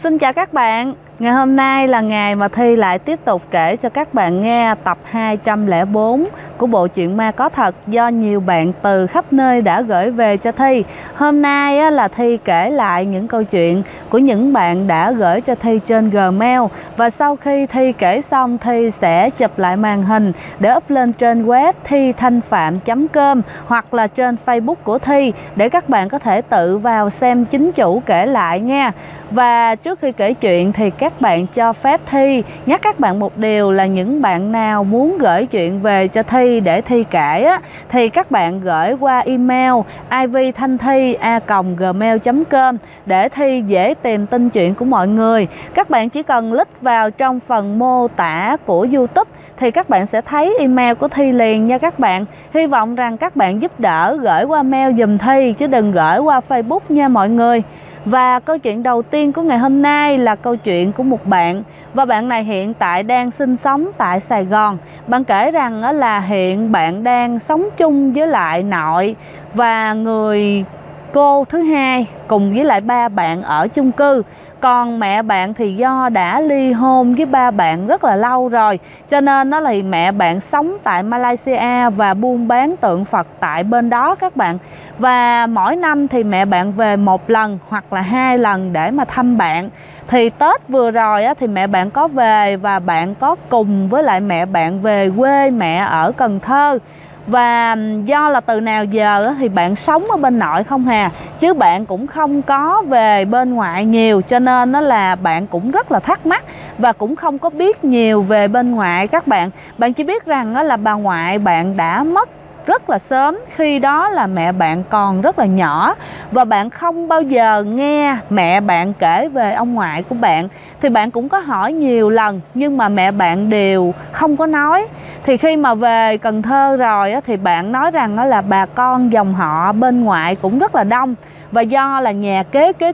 Xin chào các bạn. Ngày hôm nay là ngày mà Thi lại tiếp tục kể cho các bạn nghe tập 204 của bộ truyện ma có thật do nhiều bạn từ khắp nơi đã gửi về cho Thi. Hôm nay là Thi kể lại những câu chuyện của những bạn đã gửi cho Thi trên Gmail. Và sau khi Thi kể xong, Thi sẽ chụp lại màn hình để up lên trên web thithanhpham.com hoặc là trên Facebook của Thi để các bạn có thể tự vào xem chính chủ kể lại nha. Và trước khi kể chuyện thì các bạn cho phép Thi nhắc các bạn một điều là những bạn nào muốn gửi chuyện về cho Thi để Thi kể á, thì các bạn gửi qua email ivthanhthi@gmail.com để Thi dễ tìm tin chuyện của mọi người. Các bạn chỉ cần click vào trong phần mô tả của YouTube thì các bạn sẽ thấy email của Thi liền nha các bạn. Hy vọng rằng các bạn giúp đỡ gửi qua mail giùm Thi chứ đừng gửi qua Facebook nha mọi người. Và câu chuyện đầu tiên của ngày hôm nay là câu chuyện của một bạn. Và bạn này hiện tại đang sinh sống tại Sài Gòn. Bạn kể rằng là hiện bạn đang sống chung với lại nội và người cô thứ hai cùng với lại ba bạn ở chung cư. Còn mẹ bạn thì do đã ly hôn với ba bạn rất là lâu rồi, cho nên nó là mẹ bạn sống tại Malaysia và buôn bán tượng Phật tại bên đó các bạn. Và mỗi năm thì mẹ bạn về một lần hoặc là 2 lần để mà thăm bạn. Thì Tết vừa rồi thì mẹ bạn có về và bạn có cùng với lại mẹ bạn về quê mẹ ở Cần Thơ. Và do là từ nào giờ thì bạn sống ở bên nội không hà, chứ bạn cũng không có về bên ngoại nhiều, cho nên nó là bạn cũng rất là thắc mắc và cũng không có biết nhiều về bên ngoại các bạn. Bạn chỉ biết rằng là bà ngoại bạn đã mất rất là sớm, khi đó là mẹ bạn còn rất là nhỏ và bạn không bao giờ nghe mẹ bạn kể về ông ngoại của bạn. Thì bạn cũng có hỏi nhiều lần nhưng mà mẹ bạn đều không có nói. Thì khi mà về Cần Thơ rồi thì bạn nói rằng là bà con dòng họ bên ngoại cũng rất là đông. Và do là nhà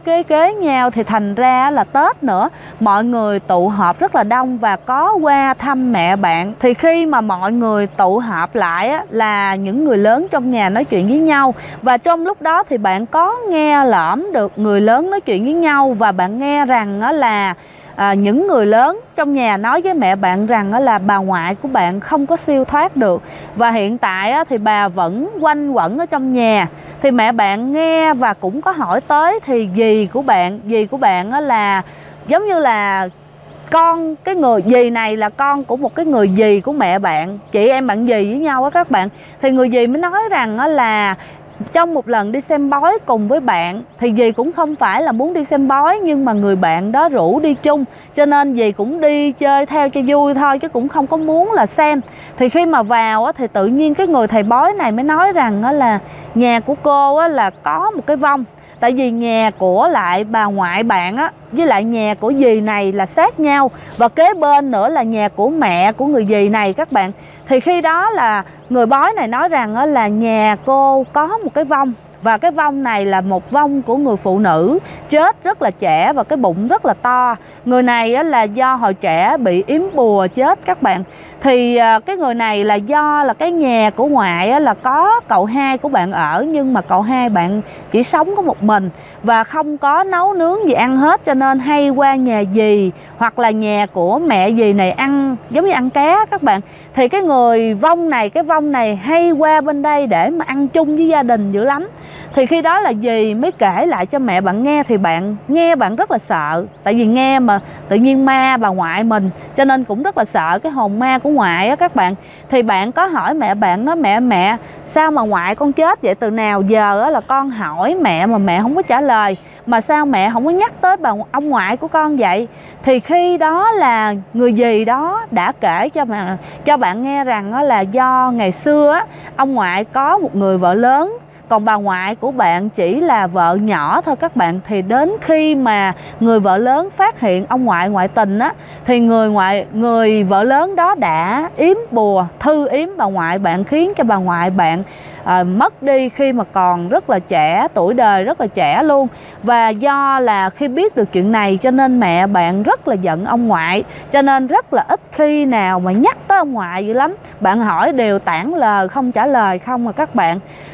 kế nhau thì thành ra là Tết nữa mọi người tụ họp rất là đông và có qua thăm mẹ bạn. Thì khi mà mọi người tụ họp lại là những người lớn trong nhà nói chuyện với nhau. Và trong lúc đó thì bạn có nghe lỏm được người lớn nói chuyện với nhau. Và bạn nghe rằng là những người lớn trong nhà nói với mẹ bạn rằng là bà ngoại của bạn không có siêu thoát được. Và hiện tại thì bà vẫn quanh quẩn ở trong nhà. Thì mẹ bạn nghe và cũng có hỏi tới thì dì của bạn là giống như là con, cái người dì này là con của một cái người dì của mẹ bạn, chị em bạn dì với nhau á các bạn. Thì người dì mới nói rằng là trong một lần đi xem bói cùng với bạn thì dì cũng không phải là muốn đi xem bói, nhưng mà người bạn đó rủ đi chung cho nên dì cũng đi chơi theo cho vui thôi chứ cũng không có muốn là xem. Thì khi mà vào thì tự nhiên cái người thầy bói này mới nói rằng là nhà của cô là có một cái vong. Tại vì nhà của lại bà ngoại bạn với lại nhà của dì này là sát nhau, và kế bên nữa là nhà của mẹ của người dì này các bạn. Thì khi đó là người bói này nói rằng là nhà cô có một cái vong, và cái vong này là một vong của người phụ nữ chết rất là trẻ và cái bụng rất là to. Người này là do hồi trẻ bị yếm bùa chết các bạn. Thì cái người này là do là cái nhà của ngoại là có cậu hai của bạn ở, nhưng mà cậu hai bạn chỉ sống có một mình và không có nấu nướng gì ăn hết, cho nên hay qua nhà dì hoặc là nhà của mẹ dì này ăn giống như ăn cá các bạn. Thì cái người vong này, cái vong này hay qua bên đây để mà ăn chung với gia đình dữ lắm. Thì khi đó là dì mới kể lại cho mẹ bạn nghe, thì bạn nghe bạn rất là sợ. Tại vì nghe mà tự nhiên ma bà ngoại mình, cho nên cũng rất là sợ cái hồn ma của ngoại á các bạn. Thì bạn có hỏi mẹ bạn, nói mẹ sao mà ngoại con chết vậy, từ nào giờ là con hỏi mẹ mà mẹ không có trả lời, mà sao mẹ không có nhắc tới ông ngoại của con vậy. Thì khi đó là người dì đó đã kể cho bạn nghe rằng là do ngày xưa ông ngoại có một người vợ lớn, còn bà ngoại của bạn chỉ là vợ nhỏ thôi các bạn. Thì đến khi mà người vợ lớn phát hiện ông ngoại ngoại tình thì người vợ lớn đó đã yếm bùa, thư yếm bà ngoại bạn, khiến cho bà ngoại bạn mất đi khi mà còn rất là trẻ, tuổi đời rất là trẻ luôn. Và do là khi biết được chuyện này cho nên mẹ bạn rất là giận ông ngoại, cho nên rất là ít khi nào mà nhắc tới ông ngoại dữ lắm. Bạn hỏi đều tản lờ không trả lời không các bạn.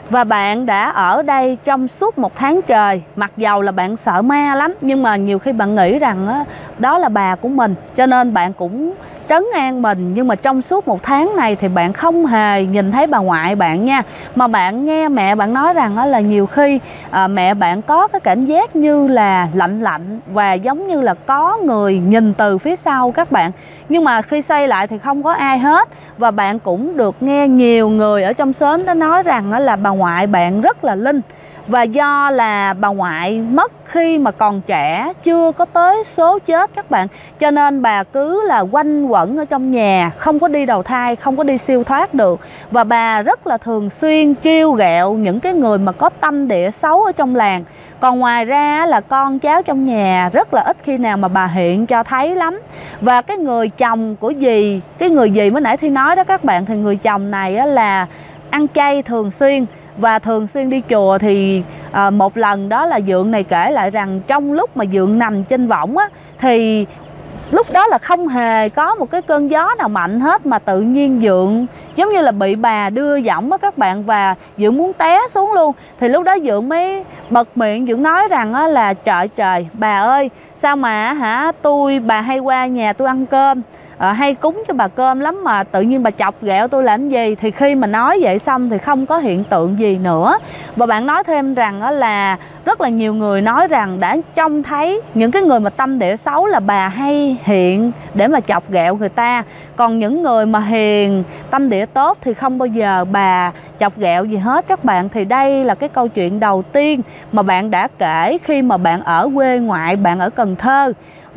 Và bạn đã ở đây trong suốt 1 tháng trời. Mặc dầu là bạn sợ ma lắm, nhưng mà nhiều khi bạn nghĩ rằng đó là bà của mình, cho nên bạn cũng trấn an mình. Nhưng mà trong suốt 1 tháng này thì bạn không hề nhìn thấy bà ngoại bạn nha. Mà bạn nghe mẹ bạn nói rằng là nhiều khi mẹ bạn có cái cảm giác như là lạnh lạnh, và giống như là có người nhìn từ phía sau các bạn. Nhưng mà khi xoay lại thì không có ai hết. Và bạn cũng được nghe nhiều người ở trong xóm đó nói rằng là bà ngoại bạn rất là linh. Và do là bà ngoại mất khi mà còn trẻ, chưa có tới số chết các bạn, cho nên bà cứ là quanh quẩn ở trong nhà, không có đi đầu thai, không có đi siêu thoát được. Và bà rất là thường xuyên trêu ghẹo những cái người mà có tâm địa xấu ở trong làng. Còn ngoài ra là con cháu trong nhà rất là ít khi nào mà bà hiện cho thấy lắm. Và cái người chồng của dì, cái người dì mới nãy Thi nói đó các bạn, thì người chồng này là ăn chay thường xuyên và thường xuyên đi chùa. Thì một lần đó là Dượng này kể lại rằng trong lúc mà Dượng nằm trên võng á, thì lúc đó là không hề có một cái cơn gió nào mạnh hết, mà tự nhiên Dượng giống như là bị bà đưa võng á các bạn, và Dượng muốn té xuống luôn. Thì lúc đó Dượng mới bật miệng, Dượng nói rằng là trời bà ơi, sao mà bà hay qua nhà tôi ăn cơm, hay cúng cho bà cơm lắm, mà tự nhiên bà chọc ghẹo tôi làm gì. Thì khi mà nói vậy xong thì không có hiện tượng gì nữa. Và bạn nói thêm rằng là rất là nhiều người nói rằng đã trông thấy những cái người mà tâm địa xấu là bà hay hiện để mà chọc ghẹo người ta. Còn những người mà hiền, tâm địa tốt thì không bao giờ bà chọc ghẹo gì hết các bạn. Thì đây là cái câu chuyện đầu tiên mà bạn đã kể khi mà bạn ở quê ngoại, bạn ở Cần Thơ.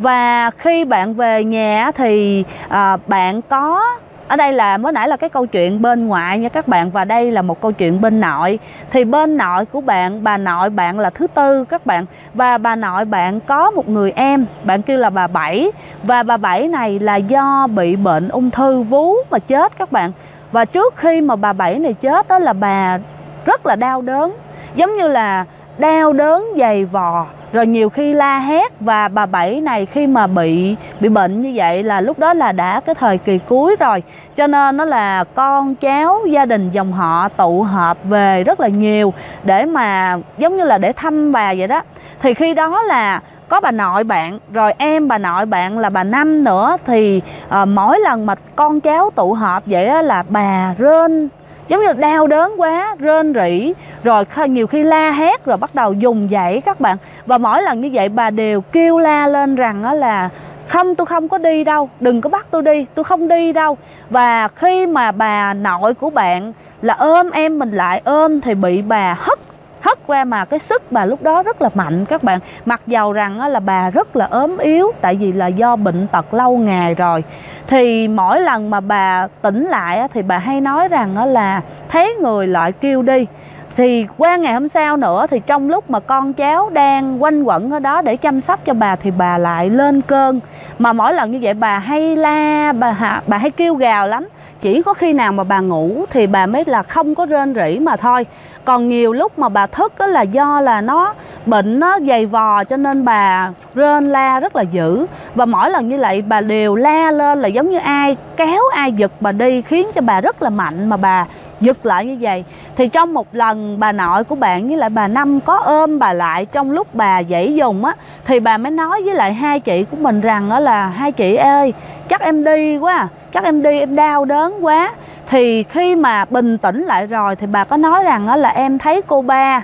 Và khi bạn về nhà thì bạn có, ở đây là mới nãy là cái câu chuyện bên ngoại nha các bạn, và đây là một câu chuyện bên nội. Thì bên nội của bạn, bà nội bạn là thứ tư các bạn, và bà nội bạn có một người em, bạn kêu là bà Bảy. Và bà Bảy này là do bị bệnh ung thư vú mà chết các bạn. Và trước khi mà bà Bảy này chết đó là bà rất là đau đớn, giống như là đau đớn dày vò, rồi nhiều khi la hét. Và bà Bảy này khi mà bị bệnh như vậy là lúc đó là đã cái thời kỳ cuối rồi, cho nên nó là con cháu gia đình dòng họ tụ họp về rất là nhiều để mà giống như là để thăm bà vậy đó. Thì khi đó là có bà nội bạn, rồi em bà nội bạn là bà Năm nữa. Thì mỗi lần mà con cháu tụ họp vậy đó là bà rên, giống như đau đớn quá, rên rỉ, rồi nhiều khi la hét, rồi bắt đầu dùng dãy các bạn. Và mỗi lần như vậy bà đều kêu la lên rằng là không, tôi không có đi đâu, đừng có bắt tôi đi, tôi không đi đâu. Và khi mà bà nội của bạn là ôm em mình lại ôm thì bị bà hất ra, mà cái sức bà lúc đó rất là mạnh các bạn. Mặc dầu rằng là bà rất là ốm yếu, tại vì là do bệnh tật lâu ngày rồi. Thì mỗi lần mà bà tỉnh lại thì bà hay nói rằng là thấy người lại kêu đi. Thì qua ngày hôm sau nữa, thì trong lúc mà con cháu đang quanh quẩn ở đó để chăm sóc cho bà thì bà lại lên cơn. Mà mỗi lần như vậy bà hay la, bà hay kêu gào lắm. Chỉ có khi nào mà bà ngủ thì bà mới là không có rên rỉ mà thôi. Còn nhiều lúc mà bà thức đó là do là nó bệnh nó dày vò, cho nên bà rên la rất là dữ. Và mỗi lần như vậy bà đều la lên là giống như ai kéo, ai giật bà đi, khiến cho bà rất là mạnh mà bà giật lại như vậy. Thì trong một lần bà nội của bạn với lại bà Năm có ôm bà lại trong lúc bà dãy dùng á, thì bà mới nói với lại hai chị của mình rằng đó là hai chị ơi, chắc em đi quá, chắc em đi, em đau đớn quá. Thì khi mà bình tĩnh lại rồi thì bà có nói rằng là em thấy cô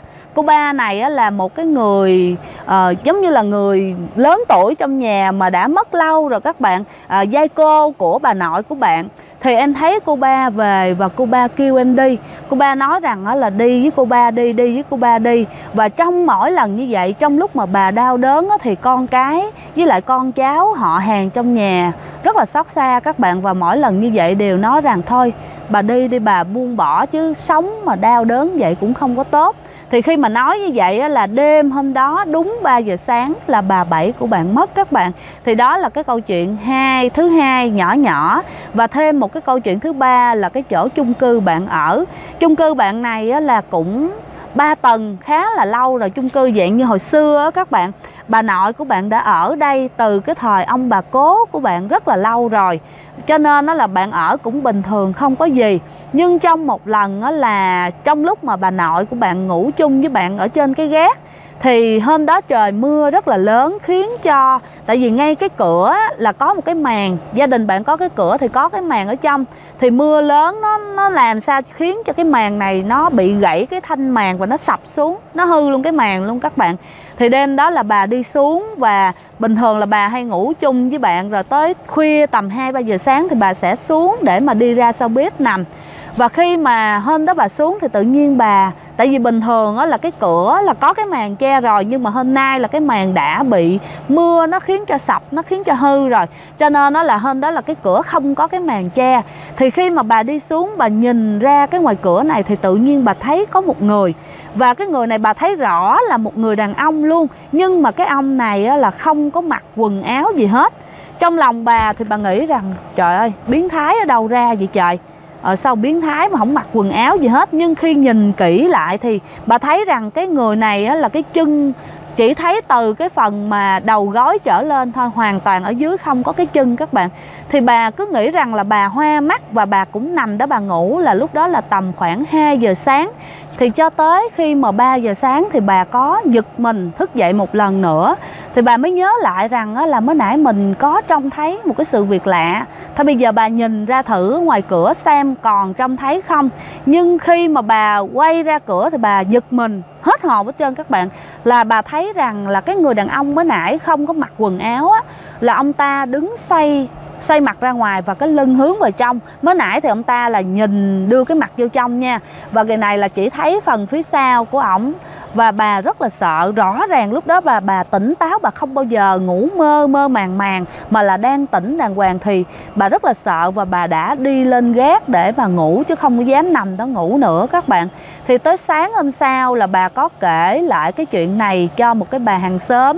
ba này là một cái người giống như là người lớn tuổi trong nhà mà đã mất lâu rồi các bạn, giai cô của bà nội của bạn. Thì em thấy cô ba về và cô ba kêu em đi. Cô ba nói rằng là đi với cô ba đi, đi với cô ba đi. Và trong mỗi lần như vậy, trong lúc mà bà đau đớn thì con cái với lại con cháu họ hàng trong nhà rất là xót xa các bạn. Và mỗi lần như vậy đều nói rằng thôi bà đi đi, bà buông bỏ, chứ sống mà đau đớn vậy cũng không có tốt. Thì khi mà nói như vậy là đêm hôm đó đúng 3 giờ sáng là bà Bảy của bạn mất các bạn. Thì đó là cái câu chuyện thứ hai nhỏ nhỏ. Và thêm một cái câu chuyện thứ ba là cái chỗ chung cư bạn ở. Chung cư bạn này là cũng 3 tầng khá là lâu rồi, chung cư dạng như hồi xưa các bạn. bà nội của bạn đã ở đây từ cái thời ông bà cố của bạn rất là lâu rồi, cho nên nó là bạn ở cũng bình thường không có gì. Nhưng trong một lần đó là trong lúc mà bà nội của bạn ngủ chung với bạn ở trên cái gác, thì hôm đó trời mưa rất là lớn, khiến cho, tại vì ngay cái cửa là có một cái màn, gia đình bạn có cái cửa thì có cái màn ở trong, thì mưa lớn nó làm sao khiến cho cái màn này nó bị gãy cái thanh màn và nó sập xuống, nó hư luôn cái màn luôn các bạn. Thì đêm đó là bà đi xuống, và bình thường là bà hay ngủ chung với bạn, rồi tới khuya tầm 2-3 giờ sáng thì bà sẽ xuống để mà đi ra sau bếp nằm. Và khi mà hôm đó bà xuống thì tự nhiên bà, tại vì bình thường là cái cửa là có cái màn che rồi, nhưng mà hôm nay là cái màn đã bị mưa nó khiến cho sập, nó khiến cho hư rồi, cho nên nó là hôm đó là cái cửa không có cái màn che. Thì khi mà bà đi xuống, bà nhìn ra cái ngoài cửa này thì tự nhiên bà thấy có một người, và cái người này bà thấy rõ là một người đàn ông luôn, nhưng mà cái ông này là không có mặc quần áo gì hết. Trong lòng bà thì bà nghĩ rằng trời ơi, biến thái ở đâu ra vậy trời, sao biến thái mà không mặc quần áo gì hết. Nhưng khi nhìn kỹ lại thì bà thấy rằng cái người này là cái chân, chỉ thấy từ cái phần mà đầu gối trở lên thôi, hoàn toàn ở dưới không có cái chân các bạn. Thì bà cứ nghĩ rằng là bà hoa mắt, và bà cũng nằm đó bà ngủ, là lúc đó là tầm khoảng 2 giờ sáng. Thì cho tới khi mà 3 giờ sáng thì bà có giật mình thức dậy một lần nữa, thì bà mới nhớ lại rằng là mới nãy mình có trông thấy một cái sự việc lạ. Thôi bây giờ bà nhìn ra thử ngoài cửa xem còn trông thấy không. Nhưng khi mà bà quay ra cửa thì bà giật mình hết hồn hết trơn các bạn. Là bà thấy rằng là cái người đàn ông mới nãy không có mặc quần áo là ông ta đứng xoay mặt ra ngoài và cái lưng hướng vào trong. Mới nãy thì ông ta là nhìn đưa cái mặt vô trong nha, và cái này là chỉ thấy phần phía sau của ổng. Và bà rất là sợ, rõ ràng lúc đó bà tỉnh táo, bà không bao giờ ngủ mơ màng mà là đang tỉnh đàng hoàng. Thì bà rất là sợ và bà đã đi lên gác để mà ngủ, chứ không có dám nằm đó ngủ nữa các bạn. Thì tới sáng hôm sau là bà có kể lại cái chuyện này cho một cái bà hàng xóm.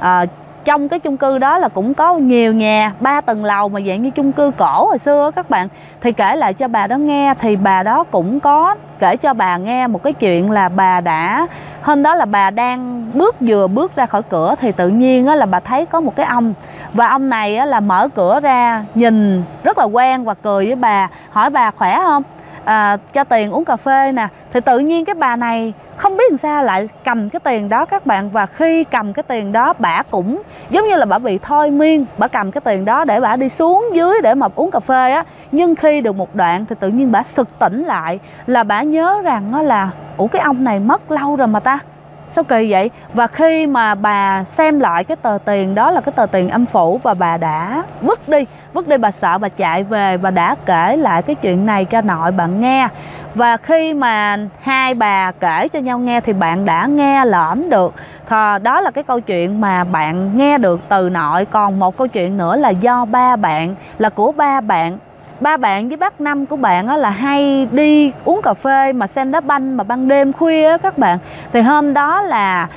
Trong cái chung cư đó là cũng có nhiều nhà 3 tầng lầu mà dạng như chung cư cổ hồi xưa các bạn. Thì kể lại cho bà đó nghe, thì bà đó cũng có kể cho bà nghe một cái chuyện là bà đã, hôm đó là bà đang vừa bước ra khỏi cửa thì tự nhiên là bà thấy có một cái ông, và ông này là mở cửa ra nhìn rất là quen và cười với bà, hỏi bà khỏe không, cho tiền uống cà phê nè. Thì tự nhiên cái bà này không biết làm sao lại cầm cái tiền đó các bạn. Và khi cầm cái tiền đó, bà cũng giống như là bà bị thôi miên, bà cầm cái tiền đó để bà đi xuống dưới để mà uống cà phê á. Nhưng khi được một đoạn thì tự nhiên bà sực tỉnh lại, là bà nhớ rằng là ủa cái ông này mất lâu rồi mà ta, sao kỳ vậy. Và khi mà bà xem lại cái tờ tiền đó là cái tờ tiền âm phủ, và bà đã vứt đi, bà sợ, bà chạy về và đã kể lại cái chuyện này cho nội bạn nghe. Và khi mà hai bà kể cho nhau nghe thì bạn đã nghe lỏm được. Đó là cái câu chuyện mà bạn nghe được từ nội. Còn một câu chuyện nữa là do ba bạn, là của ba bạn với bác Năm của bạn là hay đi uống cà phê mà xem đá banh mà ban đêm khuya á các bạn. Thì hôm đó là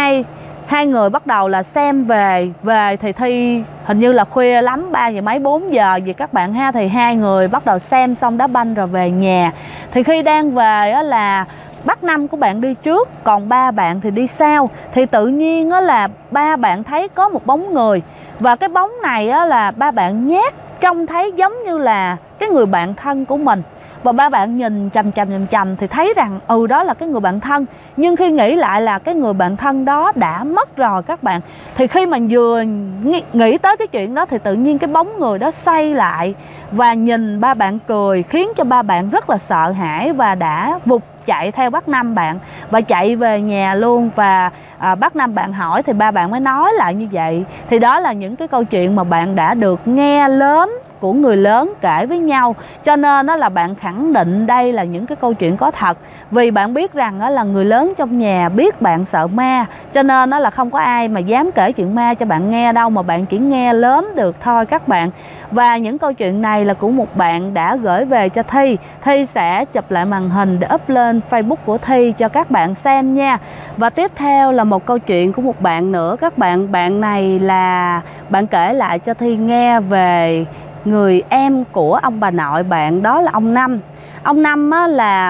hai người bắt đầu là xem về thì Thi hình như là khuya lắm, 3 giờ mấy 4 giờ gì các bạn ha. Thì hai người bắt đầu xem xong đá banh rồi về nhà. Thì khi đang về á là bác Năm của bạn đi trước, còn ba bạn thì đi sau. Thì tự nhiên á là ba bạn thấy có một bóng người, và cái bóng này á là ba bạn nhát trông thấy giống như là cái người bạn thân của mình. Và ba bạn nhìn chằm thì thấy rằng đó là cái người bạn thân. Nhưng khi nghĩ lại là cái người bạn thân đó đã mất rồi các bạn. Thì khi mà vừa nghĩ tới cái chuyện đó thì tự nhiên cái bóng người đó xoay lại và nhìn ba bạn cười, khiến cho ba bạn rất là sợ hãi và đã vụt chạy theo bác Năm bạn và chạy về nhà luôn. Và bác Năm bạn hỏi thì ba bạn mới nói lại như vậy. Thì đó là những cái câu chuyện mà bạn đã được nghe lớn của người lớn kể với nhau, cho nên đó là bạn khẳng định đây là những cái câu chuyện có thật. Vì bạn biết rằng đó là người lớn trong nhà biết bạn sợ ma, cho nên đó là không có ai mà dám kể chuyện ma cho bạn nghe đâu, mà bạn chỉ nghe lớn được thôi các bạn. Và những câu chuyện này là của một bạn đã gửi về cho Thi. Thi sẽ chụp lại màn hình để up lên Facebook của Thi cho các bạn xem nha. Và tiếp theo là một câu chuyện của một bạn nữa các bạn. Bạn này là bạn kể lại cho Thi nghe về người em của ông bà nội bạn, đó là ông Năm. Ông Năm á, là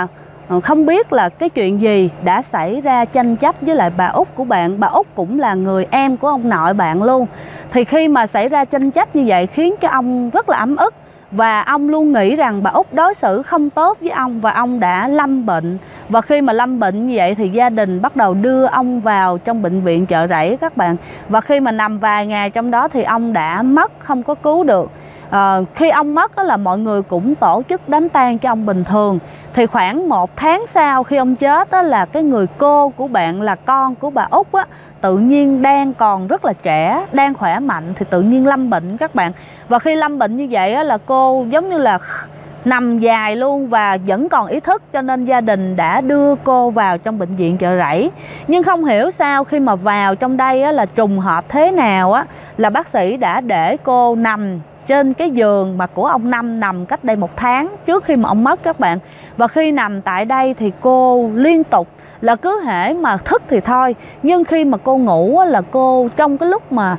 không biết là cái chuyện gì đã xảy ra tranh chấp với lại bà út của bạn. Bà út cũng là người em của ông nội bạn luôn. Thì khi mà xảy ra tranh chấp như vậy khiến cho ông rất là ấm ức, và ông luôn nghĩ rằng bà út đối xử không tốt với ông, và ông đã lâm bệnh. Và khi mà lâm bệnh như vậy thì gia đình bắt đầu đưa ông vào trong bệnh viện Chợ Rẫy các bạn. Và khi mà nằm vài ngày trong đó thì ông đã mất, không có cứu được. Khi ông mất đó là mọi người cũng tổ chức đám tang cho ông bình thường. Thì khoảng 1 tháng sau khi ông chết đó, là cái người cô của bạn là con của bà út á, tự nhiên đang còn rất là trẻ, đang khỏe mạnh thì tự nhiên lâm bệnh các bạn. Và khi lâm bệnh như vậy á, là cô giống như là nằm dài luôn và vẫn còn ý thức, cho nên gia đình đã đưa cô vào trong bệnh viện Chợ Rẫy. Nhưng không hiểu sao khi mà vào trong đây á, là trùng hợp thế nào á, là bác sĩ đã để cô nằm trên cái giường mà của ông Năm nằm cách đây 1 tháng trước khi mà ông mất các bạn. Và khi nằm tại đây thì cô liên tục là cứ hễ mà thức thì thôi, nhưng khi mà cô ngủ á, là cô trong cái lúc mà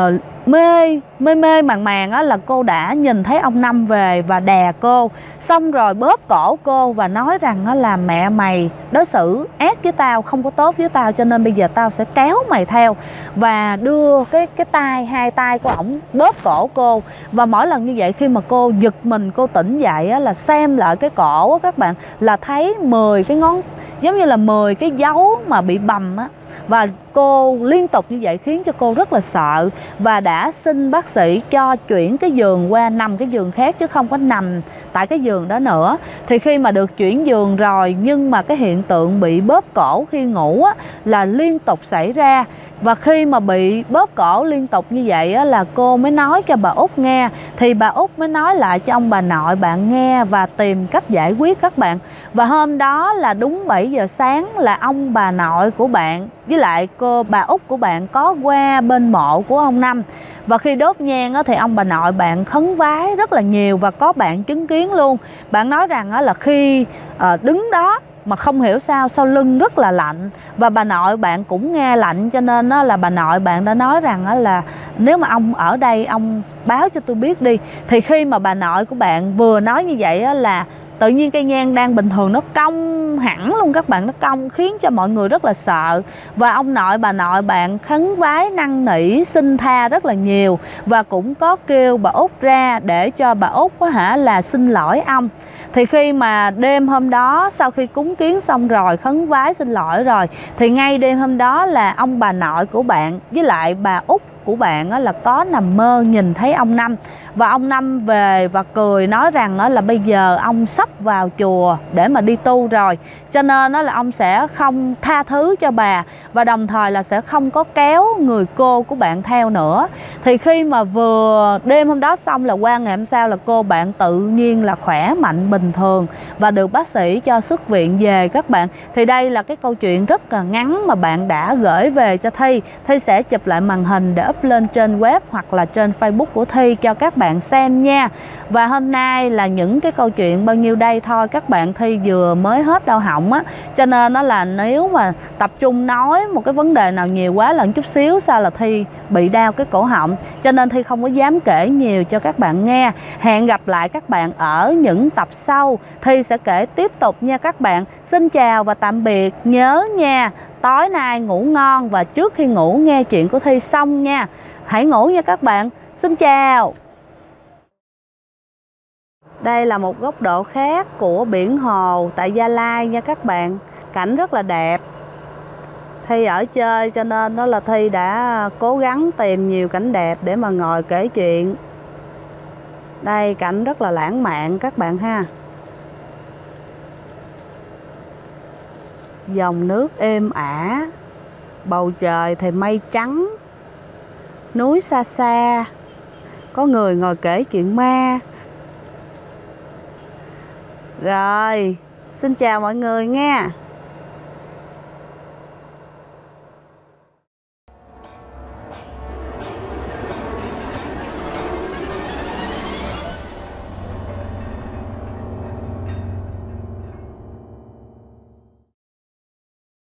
mê màng á, là cô đã nhìn thấy ông Năm về và đè cô, xong rồi bóp cổ cô và nói rằng á, là mẹ mày đối xử ác với tao, không có tốt với tao, cho nên bây giờ tao sẽ kéo mày theo. Và đưa cái tay, 2 tay của ổng bóp cổ cô. Và mỗi lần như vậy khi mà cô giật mình, cô tỉnh dậy á, là xem lại cái cổ á, các bạn, là thấy 10 cái ngón, giống như là 10 cái dấu mà bị bầm á. Và cô liên tục như vậy khiến cho cô rất là sợ, và đã xin bác sĩ cho chuyển cái giường qua nằm cái giường khác chứ không có nằm tại cái giường đó nữa. Thì khi mà được chuyển giường rồi, nhưng mà cái hiện tượng bị bóp cổ khi ngủ á, là liên tục xảy ra. Và khi mà bị bóp cổ liên tục như vậy á, là cô mới nói cho bà út nghe. Thì bà út mới nói lại cho ông bà nội bạn nghe và tìm cách giải quyết các bạn. Và hôm đó là đúng 7 giờ sáng là ông bà nội của bạn với lại bà út của bạn có qua bên mộ của ông Năm. Và khi đốt nhang á, thì ông bà nội bạn khấn vái rất là nhiều, và có bạn chứng kiến luôn. Bạn nói rằng á, là khi đứng đó mà không hiểu sao sau lưng rất là lạnh, và bà nội bạn cũng nghe lạnh, cho nên á, là bà nội bạn đã nói rằng á, là nếu mà ông ở đây ông báo cho tôi biết đi. Thì khi mà bà nội của bạn vừa nói như vậy á, là tự nhiên cây nhang đang bình thường nó cong hẳn luôn các bạn, nó cong khiến cho mọi người rất là sợ. Và ông nội bà nội bạn khấn vái năn nỉ xin tha rất là nhiều, và cũng có kêu bà út ra để cho bà út là xin lỗi ông. Thì khi mà đêm hôm đó sau khi cúng kiến xong rồi, khấn vái xin lỗi rồi, thì ngay đêm hôm đó là ông bà nội của bạn với lại bà út của bạn là có nằm mơ nhìn thấy ông Năm. Và ông Năm về và cười nói rằng là bây giờ ông sắp vào chùa để mà đi tu rồi, cho nên là ông sẽ không tha thứ cho bà, và đồng thời là sẽ không có kéo người cô của bạn theo nữa. Thì khi mà vừa đêm hôm đó xong là qua ngày hôm sau là cô bạn tự nhiên là khỏe mạnh bình thường và được bác sĩ cho xuất viện về các bạn. Thì đây là cái câu chuyện rất là ngắn mà bạn đã gửi về cho Thi. Thi sẽ chụp lại màn hình để up lên trên web hoặc là trên Facebook của Thi cho các bạn xem nha. Và hôm nay là những cái câu chuyện bao nhiêu đây thôi các bạn. Thi vừa mới hết đau họng á, cho nên nó là nếu mà tập trung nói một cái vấn đề nào nhiều quá là chút xíu sao là Thi bị đau cái cổ họng, cho nên Thi không có dám kể nhiều cho các bạn nghe. Hẹn gặp lại các bạn ở những tập sau, Thi sẽ kể tiếp tục nha các bạn. Xin chào và tạm biệt. Nhớ nha, tối nay ngủ ngon và trước khi ngủ nghe chuyện của Thi xong nha. Hãy ngủ nha các bạn. Xin chào. Đây là một góc độ khác của biển hồ tại Gia Lai nha các bạn. Cảnh rất là đẹp. Thi ở chơi cho nên đó là Thi đã cố gắng tìm nhiều cảnh đẹp để mà ngồi kể chuyện. Đây cảnh rất là lãng mạn các bạn ha. Dòng nước êm ả, bầu trời thì mây trắng, núi xa xa, có người ngồi kể chuyện ma. Rồi, xin chào mọi người nha.